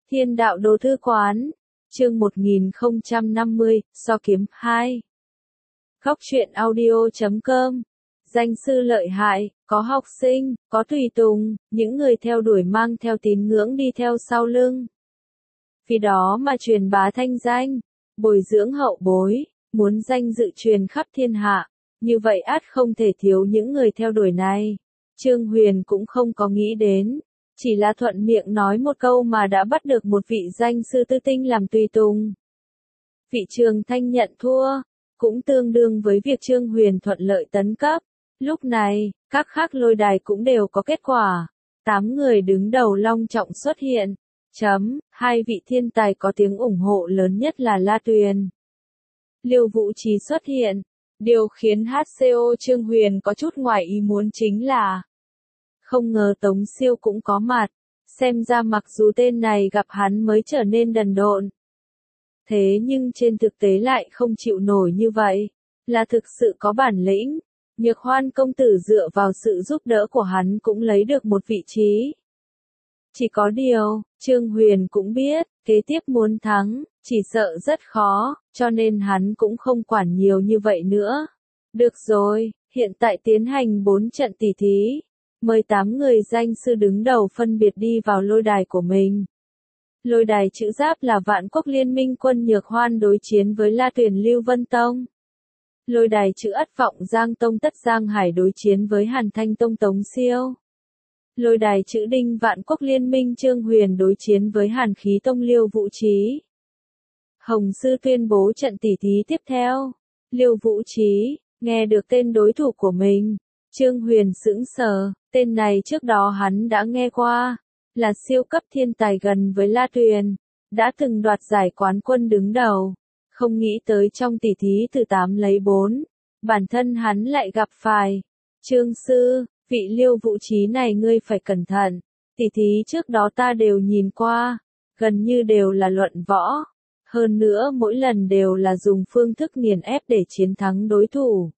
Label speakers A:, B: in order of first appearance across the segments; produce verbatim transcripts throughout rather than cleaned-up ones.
A: Thiên đạo đồ thư quán, chương một nghìn không trăm năm mươi, so kiếm hai. Góc truyện audio chấm com. Danh sư lợi hại, có học sinh, có tùy tùng, những người theo đuổi mang theo tín ngưỡng đi theo sau lưng. Vì đó mà truyền bá thanh danh, bồi dưỡng hậu bối, muốn danh dự truyền khắp thiên hạ, như vậy ắt không thể thiếu những người theo đuổi này. Trương Huyền cũng không có nghĩ đến, chỉ là thuận miệng nói một câu mà đã bắt được một vị danh sư tư tinh làm tùy tùng. Vị Trường Thanh nhận thua, cũng tương đương với việc Trương Huyền thuận lợi tấn cấp. Lúc này, các khác lôi đài cũng đều có kết quả. Tám người đứng đầu long trọng xuất hiện. Chấm, hai vị thiên tài có tiếng ủng hộ lớn nhất là La Tuyền. Liêu Vũ Trí xuất hiện. Điều khiến hát xê ô Trương Huyền có chút ngoài ý muốn chính là không ngờ Tống Siêu cũng có mặt. Xem ra mặc dù tên này gặp hắn mới trở nên đần độn, thế nhưng trên thực tế lại không chịu nổi như vậy, là thực sự có bản lĩnh. Nhược Hoan công tử dựa vào sự giúp đỡ của hắn cũng lấy được một vị trí. Chỉ có điều, Trương Huyền cũng biết, kế tiếp muốn thắng, chỉ sợ rất khó, cho nên hắn cũng không quản nhiều như vậy nữa. Được rồi, hiện tại tiến hành bốn trận tỷ thí. Mời tám người danh sư đứng đầu phân biệt đi vào lôi đài của mình. Lôi đài chữ giáp là Vạn Quốc Liên Minh quân Nhược Hoan đối chiến với La Tuyền Lưu Vân Tông. Lôi đài chữ ất Vọng Giang Tông Tất Giang Hải đối chiến với Hàn Thanh Tông Tống Siêu. Lôi đài chữ đinh Vạn Quốc Liên Minh Trương Huyền đối chiến với Hàn Khí Tông Liêu Vũ Trí. Hồng Sư tuyên bố trận tỷ thí tiếp theo. Liêu Vũ Trí, nghe được tên đối thủ của mình, Trương Huyền sững sờ, tên này trước đó hắn đã nghe qua, là siêu cấp thiên tài gần với La Tuyền, đã từng đoạt giải quán quân đứng đầu, không nghĩ tới trong tỷ thí từ tám lấy bốn, bản thân hắn lại gặp phải. Trương sư, vị Liêu Vũ Trí này ngươi phải cẩn thận, tỷ thí trước đó ta đều nhìn qua, gần như đều là luận võ, hơn nữa mỗi lần đều là dùng phương thức nghiền ép để chiến thắng đối thủ.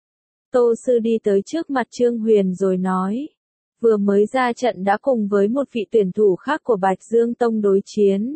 A: Tô sư đi tới trước mặt Trương Huyền rồi nói, vừa mới ra trận đã cùng với một vị tuyển thủ khác của Bạch Dương Tông đối chiến.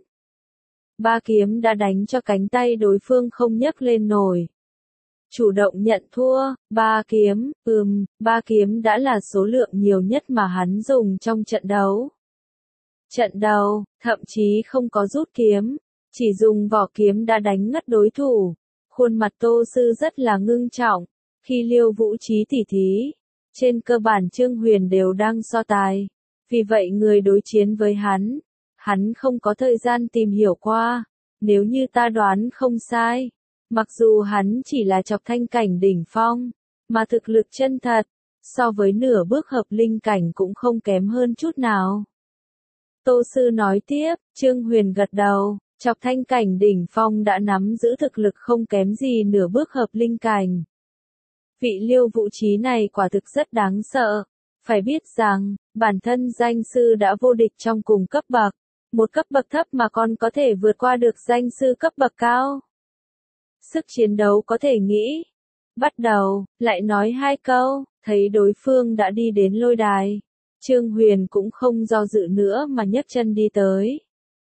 A: Ba kiếm đã đánh cho cánh tay đối phương không nhấc lên nổi. Chủ động nhận thua, ba kiếm, ừm, ba kiếm đã là số lượng nhiều nhất mà hắn dùng trong trận đấu. Trận đầu, thậm chí không có rút kiếm, chỉ dùng vỏ kiếm đã đánh ngất đối thủ. Khuôn mặt Tô sư rất là ngưng trọng. Khi Liêu Vũ Trí tỉ thí, trên cơ bản Trương Huyền đều đang so tài. Vì vậy người đối chiến với hắn, hắn không có thời gian tìm hiểu qua. Nếu như ta đoán không sai, mặc dù hắn chỉ là chọc thanh cảnh đỉnh phong, mà thực lực chân thật, so với nửa bước hợp linh cảnh cũng không kém hơn chút nào. Tô sư nói tiếp, Trương Huyền gật đầu, chọc thanh cảnh đỉnh phong đã nắm giữ thực lực không kém gì nửa bước hợp linh cảnh. Vị Liêu Vũ Trí này quả thực rất đáng sợ. Phải biết rằng, bản thân danh sư đã vô địch trong cùng cấp bậc. Một cấp bậc thấp mà còn có thể vượt qua được danh sư cấp bậc cao. Sức chiến đấu có thể nghĩ. Bắt đầu, lại nói hai câu, thấy đối phương đã đi đến lôi đài. Trương Huyền cũng không do dự nữa mà nhấc chân đi tới.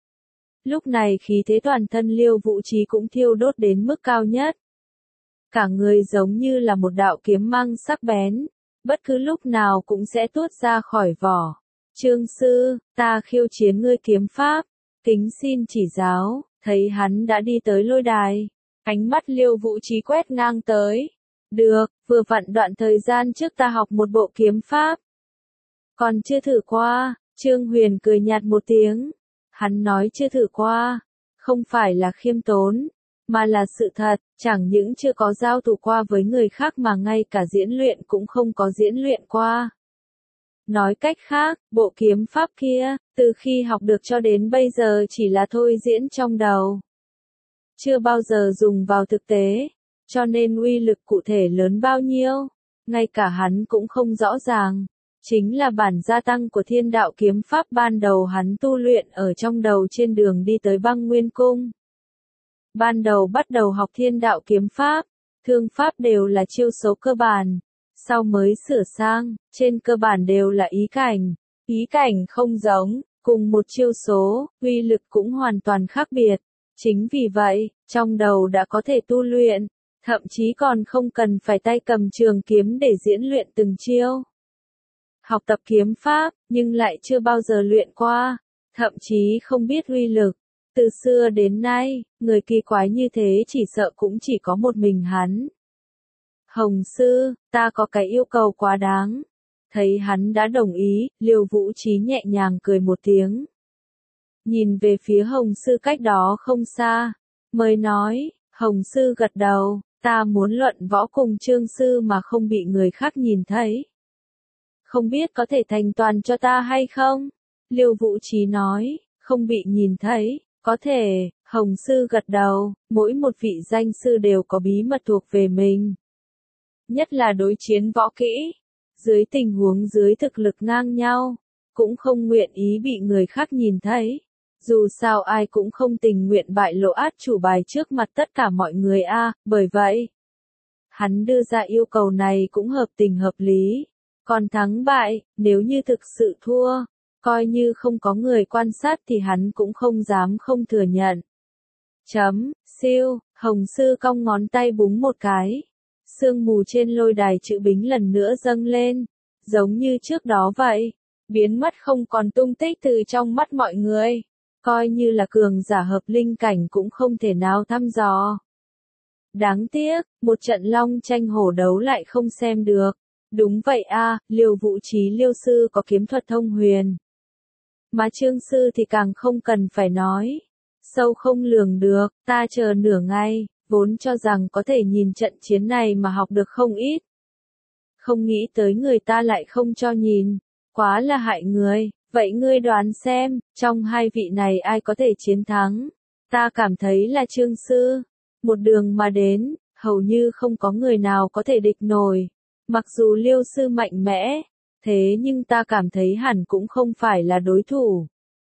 A: Lúc này khí thế toàn thân Liêu Vũ Trí cũng thiêu đốt đến mức cao nhất. Cả người giống như là một đạo kiếm mang sắc bén, bất cứ lúc nào cũng sẽ tuốt ra khỏi vỏ. Trương sư, ta khiêu chiến ngươi kiếm pháp, kính xin chỉ giáo. Thấy hắn đã đi tới lôi đài, ánh mắt Liêu Vũ Trí quét ngang tới. Được, vừa vặn đoạn thời gian trước ta học một bộ kiếm pháp. Còn chưa thử qua, Trương Huyền cười nhạt một tiếng. Hắn nói chưa thử qua, không phải là khiêm tốn, mà là sự thật, chẳng những chưa có giao thủ qua với người khác mà ngay cả diễn luyện cũng không có diễn luyện qua. Nói cách khác, bộ kiếm pháp kia, từ khi học được cho đến bây giờ chỉ là thôi diễn trong đầu. Chưa bao giờ dùng vào thực tế, cho nên uy lực cụ thể lớn bao nhiêu, ngay cả hắn cũng không rõ ràng. Chính là bản gia tăng của thiên đạo kiếm pháp ban đầu hắn tu luyện ở trong đầu trên đường đi tới Băng Nguyên Cung. Ban đầu bắt đầu học thiên đạo kiếm pháp, thương pháp đều là chiêu số cơ bản, sau mới sửa sang, trên cơ bản đều là ý cảnh. Ý cảnh không giống, Cùng một chiêu số, uy lực cũng hoàn toàn khác biệt. Chính vì vậy, trong đầu đã có thể tu luyện, thậm chí còn không cần phải tay cầm trường kiếm để diễn luyện từng chiêu. Học tập kiếm pháp, nhưng lại chưa bao giờ luyện qua, thậm chí không biết uy lực. Từ xưa đến nay, người kỳ quái như thế chỉ sợ cũng chỉ có một mình hắn. Hồng sư, ta có cái yêu cầu quá đáng. Thấy hắn đã đồng ý, Liêu Vũ Trí nhẹ nhàng cười một tiếng. Nhìn về phía Hồng sư cách đó không xa, mới nói, Hồng sư gật đầu, ta muốn luận võ cùng Trương sư mà không bị người khác nhìn thấy. Không biết có thể thành toàn cho ta hay không? Liêu Vũ Trí nói, không bị nhìn thấy, có thể. Hồng sư gật đầu, mỗi một vị danh sư đều có bí mật thuộc về mình. Nhất là đối chiến võ kỹ, dưới tình huống dưới thực lực ngang nhau, cũng không nguyện ý bị người khác nhìn thấy. Dù sao ai cũng không tình nguyện bại lộ át chủ bài trước mặt tất cả mọi người a, bởi vậy, hắn đưa ra yêu cầu này cũng hợp tình hợp lý. Còn thắng bại, nếu như thực sự thua, coi như không có người quan sát thì hắn cũng không dám không thừa nhận. Chấm, siêu, Hồng sư cong ngón tay búng một cái. Sương mù trên lôi đài chữ bính lần nữa dâng lên, giống như trước đó vậy, biến mất không còn tung tích từ trong mắt mọi người, coi như là cường giả hợp linh cảnh cũng không thể nào thăm dò. Đáng tiếc, một trận long tranh hổ đấu lại không xem được. Đúng vậy a, Liêu Vũ Trí Liêu sư có kiếm thuật thông huyền. Mà Trương sư thì càng không cần phải nói. Sâu không lường được, ta chờ nửa ngày, vốn cho rằng có thể nhìn trận chiến này mà học được không ít. Không nghĩ tới người ta lại không cho nhìn, quá là hại người. Vậy ngươi đoán xem, trong hai vị này ai có thể chiến thắng? Ta cảm thấy là Trương sư. Một đường mà đến, hầu như không có người nào có thể địch nổi. Mặc dù Liêu sư mạnh mẽ, thế nhưng ta cảm thấy hẳn cũng không phải là đối thủ.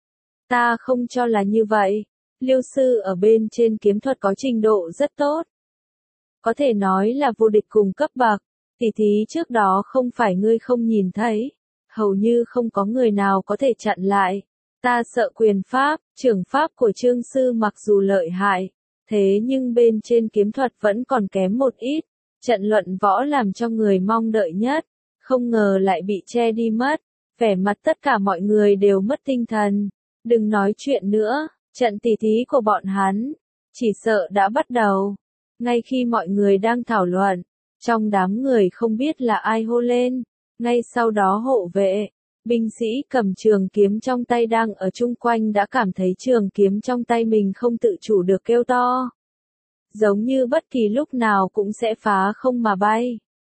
A: Ta không cho là như vậy. Liêu sư ở bên trên kiếm thuật có trình độ rất tốt. Có thể nói là vô địch cùng cấp bậc. Tỉ thí trước đó không phải ngươi không nhìn thấy. Hầu như không có người nào có thể chặn lại. Ta sợ quyền pháp, trưởng pháp của Trương sư mặc dù lợi hại, thế nhưng bên trên kiếm thuật vẫn còn kém một ít. Trận luận võ làm cho người mong đợi nhất, không ngờ lại bị che đi mất. Vẻ mặt tất cả mọi người đều mất tinh thần. Đừng nói chuyện nữa, trận tỉ thí của bọn hắn, chỉ sợ đã bắt đầu. Ngay khi mọi người đang thảo luận, trong đám người không biết là ai hô lên. Ngay sau đó hộ vệ, binh sĩ cầm trường kiếm trong tay đang ở chung quanh đã cảm thấy trường kiếm trong tay mình không tự chủ được kêu to. Giống như bất kỳ lúc nào cũng sẽ phá không mà bay.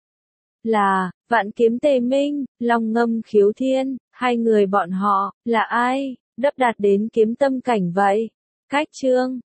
A: Là, Vạn Kiếm Tề Minh, Long Ngâm Khiếu Thiên, hai người bọn họ, là ai, đắp đạt đến kiếm tâm cảnh vậy? Cách chương